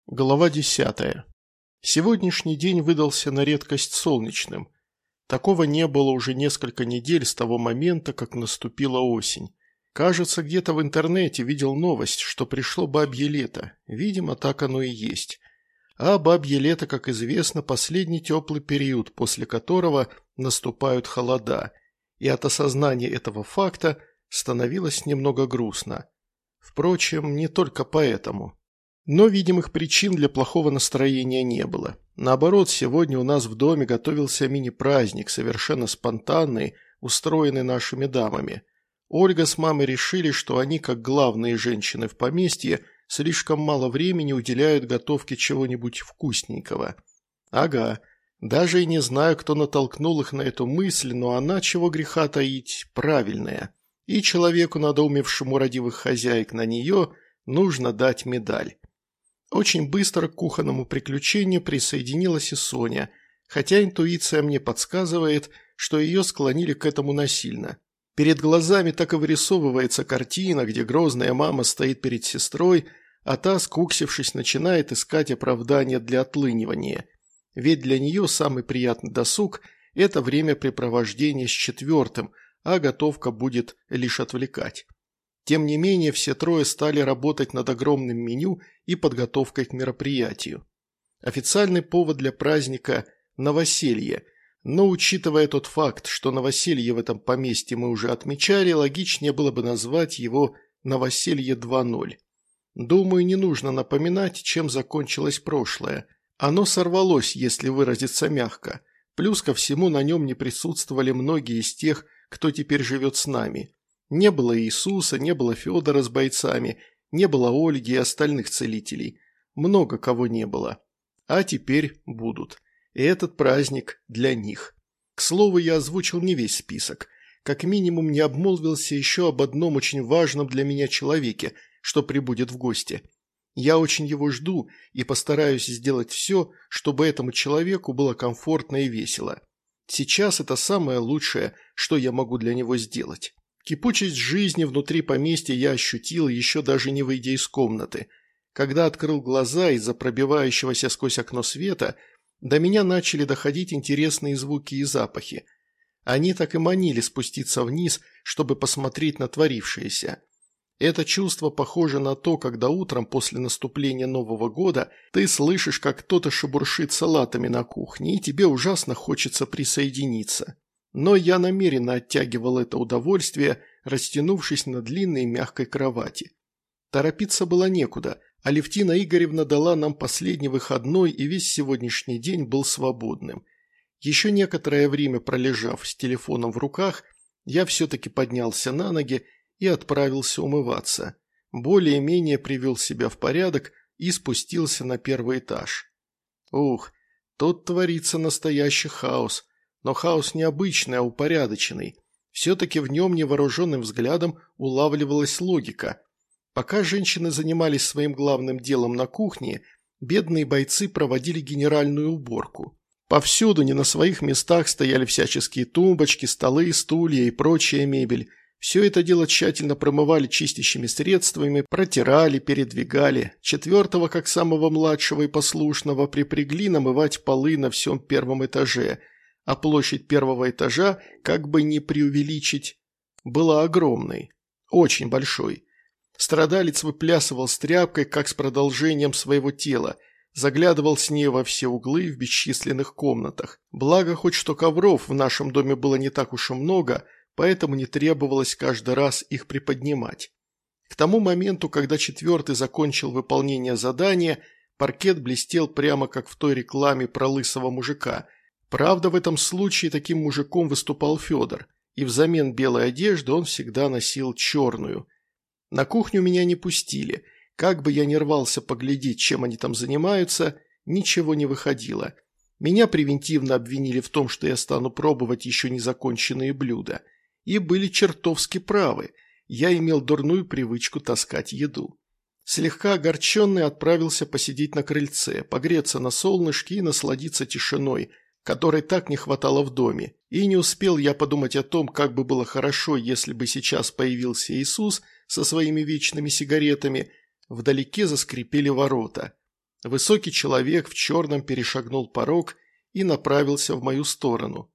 Глава 10. Сегодняшний день выдался на редкость солнечным. Такого не было уже несколько недель с того момента, как наступила осень. Кажется, где-то в интернете видел новость, что пришло бабье лето. Видимо, так оно и есть. А бабье лето, как известно, последний теплый период, после которого наступают холода. И от осознания этого факта становилось немного грустно. Впрочем, не только поэтому. Но видимых причин для плохого настроения не было. Наоборот, сегодня у нас в доме готовился мини-праздник, совершенно спонтанный, устроенный нашими дамами. Ольга с мамой решили, что они, как главные женщины в поместье, слишком мало времени уделяют готовке чего-нибудь вкусненького. Ага, даже и не знаю, кто натолкнул их на эту мысль, но она, чего греха таить, правильная. И человеку, надоумевшему родивых хозяек на нее, нужно дать медаль. Очень быстро к кухонному приключению присоединилась и Соня, хотя интуиция мне подсказывает, что ее склонили к этому насильно. Перед глазами так и вырисовывается картина, где грозная мама стоит перед сестрой, а та, скуксившись, начинает искать оправдания для отлынивания. Ведь для нее самый приятный досуг – это времяпрепровождение с четвертым, а готовка будет лишь отвлекать. Тем не менее, все трое стали работать над огромным меню и подготовкой к мероприятию. Официальный повод для праздника – новоселье, но учитывая тот факт, что новоселье в этом поместье мы уже отмечали, логичнее было бы назвать его «Новоселье 2.0». Думаю, не нужно напоминать, чем закончилось прошлое. Оно сорвалось, если выразиться мягко. Плюс ко всему на нем не присутствовали многие из тех, кто теперь живет с нами. Не было Иисуса, не было Федора с бойцами, не было Ольги и остальных целителей. Много кого не было. А теперь будут. И этот праздник для них. К слову, я озвучил не весь список. Как минимум не обмолвился еще об одном очень важном для меня человеке, что прибудет в гости. Я очень его жду и постараюсь сделать все, чтобы этому человеку было комфортно и весело. Сейчас это самое лучшее, что я могу для него сделать. Кипучесть жизни внутри поместья я ощутил, еще даже не выйдя из комнаты. Когда открыл глаза из-за пробивающегося сквозь окно света, до меня начали доходить интересные звуки и запахи. Они так и манили спуститься вниз, чтобы посмотреть на творившееся. Это чувство похоже на то, когда утром после наступления Нового года ты слышишь, как кто-то шебуршит салатами на кухне, и тебе ужасно хочется присоединиться. Но я намеренно оттягивал это удовольствие, растянувшись на длинной мягкой кровати. Торопиться было некуда, Алевтина Игоревна дала нам последний выходной, и весь сегодняшний день был свободным. Еще некоторое время пролежав с телефоном в руках, я все-таки поднялся на ноги и отправился умываться. Более-менее привел себя в порядок и спустился на первый этаж. Ух, тут творится настоящий хаос. Но хаос необычный, а упорядоченный. Все-таки в нем невооруженным взглядом улавливалась логика. Пока женщины занимались своим главным делом на кухне, бедные бойцы проводили генеральную уборку. Повсюду не на своих местах стояли всяческие тумбочки, столы, стулья и прочая мебель. Все это дело тщательно промывали чистящими средствами, протирали, передвигали. Четвертого, как самого младшего и послушного, припрягли намывать полы на всем первом этаже – а площадь первого этажа, как бы не преувеличить, была огромной, очень большой. Страдалец выплясывал с тряпкой, как с продолжением своего тела, заглядывал с ней во все углы в бесчисленных комнатах. Благо, хоть что ковров в нашем доме было не так уж и много, поэтому не требовалось каждый раз их приподнимать. К тому моменту, когда четвертый закончил выполнение задания, паркет блестел прямо как в той рекламе про лысого мужика. Правда, в этом случае таким мужиком выступал Федор, и взамен белой одежды он всегда носил черную. На кухню меня не пустили. Как бы я ни рвался поглядеть, чем они там занимаются, ничего не выходило. Меня превентивно обвинили в том, что я стану пробовать еще незаконченные блюда. И были чертовски правы. Я имел дурную привычку таскать еду. Слегка огорченный отправился посидеть на крыльце, погреться на солнышке и насладиться тишиной, которой так не хватало в доме, и не успел я подумать о том, как бы было хорошо, если бы сейчас появился Иисус со своими вечными сигаретами, вдалеке заскрипели ворота. Высокий человек в черном перешагнул порог и направился в мою сторону.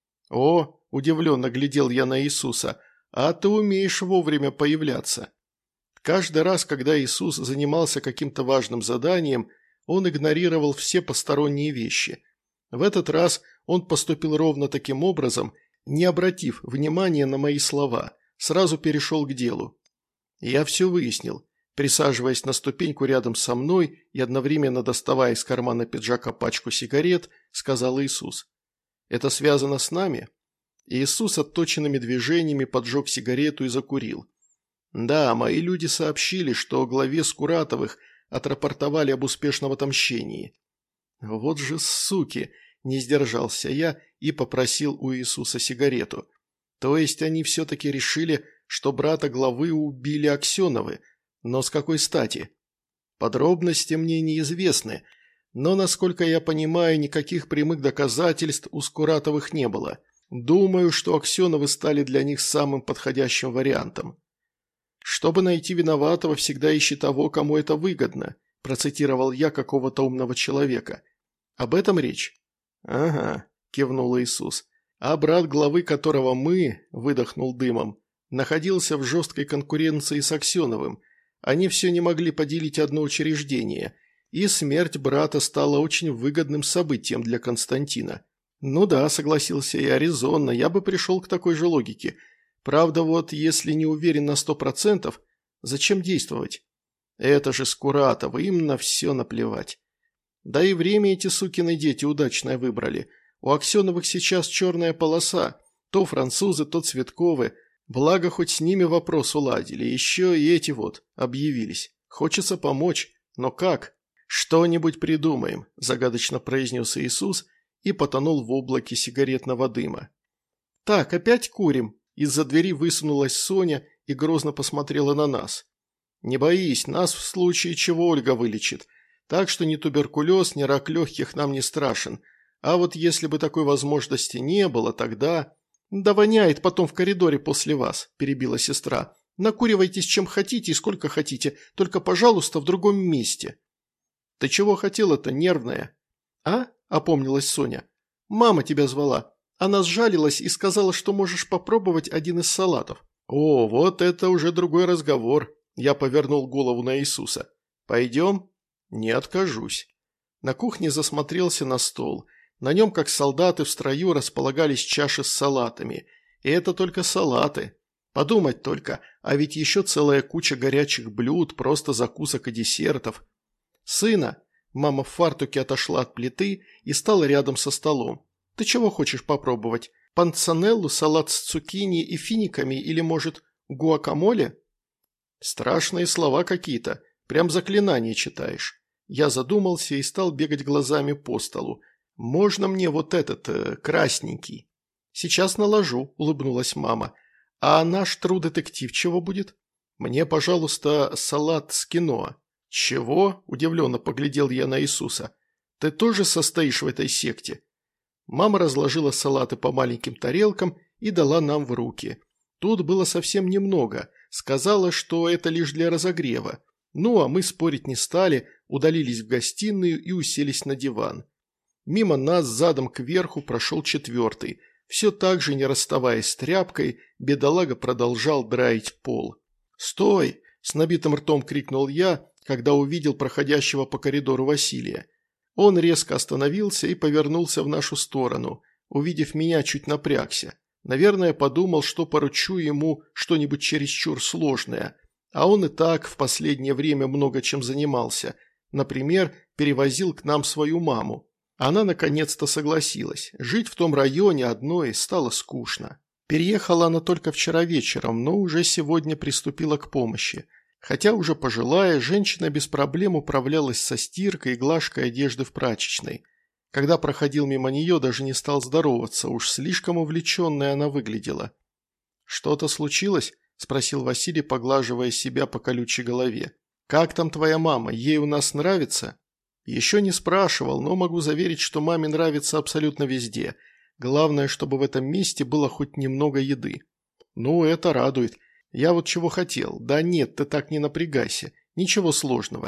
«О!» – удивленно глядел я на Иисуса. «А ты умеешь вовремя появляться». Каждый раз, когда Иисус занимался каким-то важным заданием, он игнорировал все посторонние вещи. В этот раз он поступил ровно таким образом, не обратив внимания на мои слова, сразу перешел к делу. Я все выяснил. Присаживаясь на ступеньку рядом со мной и одновременно доставая из кармана пиджака пачку сигарет, сказал Иисус. «Это связано с нами?» Иисус отточенными движениями поджег сигарету и закурил. «Да, мои люди сообщили, что главе Скуратовых отрапортовали об успешном отомщении». «Вот же суки!» – не сдержался я и попросил у Иисуса сигарету. «То есть они все-таки решили, что брата главы убили Аксеновы? Но с какой стати?» «Подробности мне неизвестны, но, насколько я понимаю, никаких прямых доказательств у Скуратовых не было. Думаю, что Аксеновы стали для них самым подходящим вариантом». «Чтобы найти виноватого, всегда ищи того, кому это выгодно», – процитировал я какого-то умного человека. «Об этом речь?» «Ага», – кивнул Иисус. «А брат главы, которого мы, – выдохнул дымом, – находился в жесткой конкуренции с Аксеновым. Они все не могли поделить одно учреждение, и смерть брата стала очень выгодным событием для Константина». «Ну да», – согласился я, – резонно, я бы пришел к такой же логике. Правда, вот если не уверен на 100%, зачем действовать? Это же Скуратовы, им на все наплевать. Да и время эти сукины дети удачное выбрали. У Аксеновых сейчас черная полоса, то французы, то Цветковы. Благо, хоть с ними вопрос уладили, еще и эти вот объявились. Хочется помочь, но как? Что-нибудь придумаем, загадочно произнес Иисус и потонул в облаке сигаретного дыма. Так, опять курим? Из-за двери высунулась Соня и грозно посмотрела на нас. «Не боись, нас в случае чего Ольга вылечит, так что ни туберкулез, ни рак легких нам не страшен. А вот если бы такой возможности не было, тогда...» «Да воняет потом в коридоре после вас», – перебила сестра. «Накуривайтесь чем хотите и сколько хотите, только, пожалуйста, в другом месте». «Ты чего хотела-то, нервная?» «А?» – опомнилась Соня. «Мама тебя звала. Она сжалилась и сказала, что можешь попробовать один из салатов». «О, вот это уже другой разговор», – я повернул голову на Иисуса. «Пойдем?» «Не откажусь». На кухне засмотрелся на стол. На нем, как солдаты в строю, располагались чаши с салатами. И это только салаты. Подумать только, а ведь еще целая куча горячих блюд, просто закусок и десертов. «Сына!» – мама в фартуке отошла от плиты и стала рядом со столом. «Ты чего хочешь попробовать? Панцанеллу, салат с цукини и финиками или, может, гуакамоле?» Страшные слова какие-то. Прям заклинание читаешь. Я задумался и стал бегать глазами по столу. «Можно мне вот этот, красненький?» «Сейчас наложу», – улыбнулась мама. «А наш тру-детектив чего будет?» «Мне, пожалуйста, салат с киноа». «Чего?» – удивленно поглядел я на Иисуса. «Ты тоже состоишь в этой секте?» Мама разложила салаты по маленьким тарелкам и дала нам в руки. Тут было совсем немного. Сказала, что это лишь для разогрева. Ну, а мы спорить не стали, удалились в гостиную и уселись на диван. Мимо нас задом кверху прошел четвертый. Все так же, не расставаясь с тряпкой, бедолага продолжал драить пол. «Стой!» – с набитым ртом крикнул я, когда увидел проходящего по коридору Василия. Он резко остановился и повернулся в нашу сторону. Увидев меня, чуть напрягся. Наверное, подумал, что поручу ему что-нибудь чересчур сложное. А он и так в последнее время много чем занимался. Например, перевозил к нам свою маму. Она наконец-то согласилась. Жить в том районе одной стало скучно. Переехала она только вчера вечером, но уже сегодня приступила к помощи. Хотя уже пожилая, женщина без проблем управлялась со стиркой и глажкой одежды в прачечной. Когда проходил мимо нее, даже не стал здороваться, уж слишком увлеченной она выглядела. «Что-то случилось?» – спросил Василий, поглаживая себя по колючей голове. «Как там твоя мама? Ей у нас нравится?» «Еще не спрашивал, но могу заверить, что маме нравится абсолютно везде. Главное, чтобы в этом месте было хоть немного еды». «Ну, это радует. Я вот чего хотел. Да нет, ты так не напрягайся. Ничего сложного.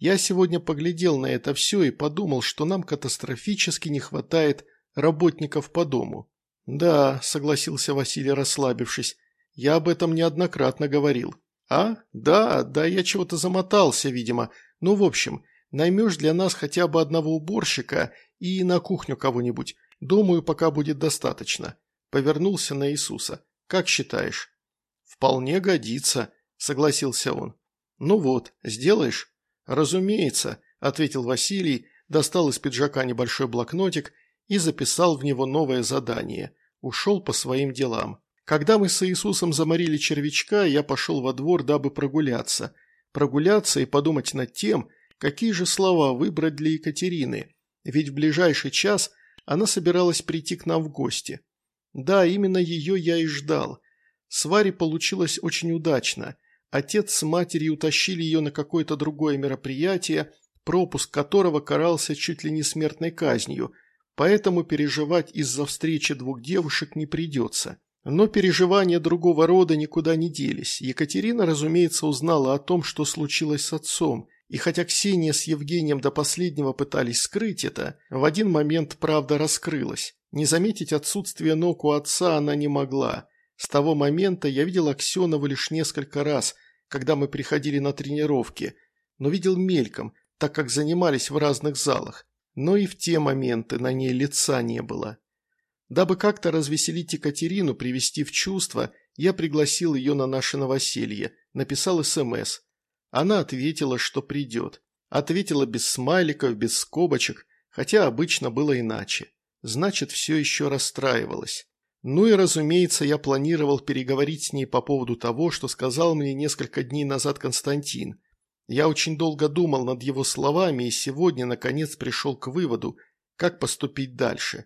Я сегодня поглядел на это все и подумал, что нам катастрофически не хватает работников по дому». «Да», – согласился Василий, расслабившись, – «я об этом неоднократно говорил». «А? Да, я чего-то замотался, видимо. Ну, в общем, наймешь для нас хотя бы одного уборщика и на кухню кого-нибудь. Думаю, пока будет достаточно». Повернулся на Иисуса. «Как считаешь?» «Вполне годится», – согласился он. «Ну вот, сделаешь?» «Разумеется», – ответил Василий, достал из пиджака небольшой блокнотик и записал в него новое задание. Ушел по своим делам. Когда мы с Иисусом заморили червячка, я пошел во двор, дабы прогуляться. Прогуляться и подумать над тем, какие же слова выбрать для Екатерины, ведь в ближайший час она собиралась прийти к нам в гости. Да, именно ее я и ждал. С Варей получилось очень удачно. Отец с матерью утащили ее на какое-то другое мероприятие, пропуск которого карался чуть ли не смертной казнью, поэтому переживать из-за встречи двух девушек не придется. Но переживания другого рода никуда не делись. Екатерина, разумеется, узнала о том, что случилось с отцом, и хотя Ксения с Евгением до последнего пытались скрыть это, в один момент правда раскрылась. Не заметить отсутствие ног у отца она не могла. С того момента я видел Аксенову лишь несколько раз, когда мы приходили на тренировки, но видел мельком, так как занимались в разных залах. Но и в те моменты на ней лица не было. Дабы как-то развеселить Екатерину, привести в чувство, я пригласил ее на наше новоселье, написал СМС. Она ответила, что придет. Ответила без смайликов, без скобочек, хотя обычно было иначе. Значит, все еще расстраивалась. Ну и, разумеется, я планировал переговорить с ней по поводу того, что сказал мне несколько дней назад Константин. Я очень долго думал над его словами и сегодня, наконец, пришел к выводу, как поступить дальше.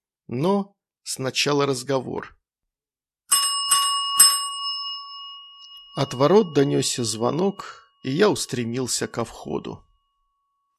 Но сначала разговор. От ворот донесся звонок, и я устремился ко входу.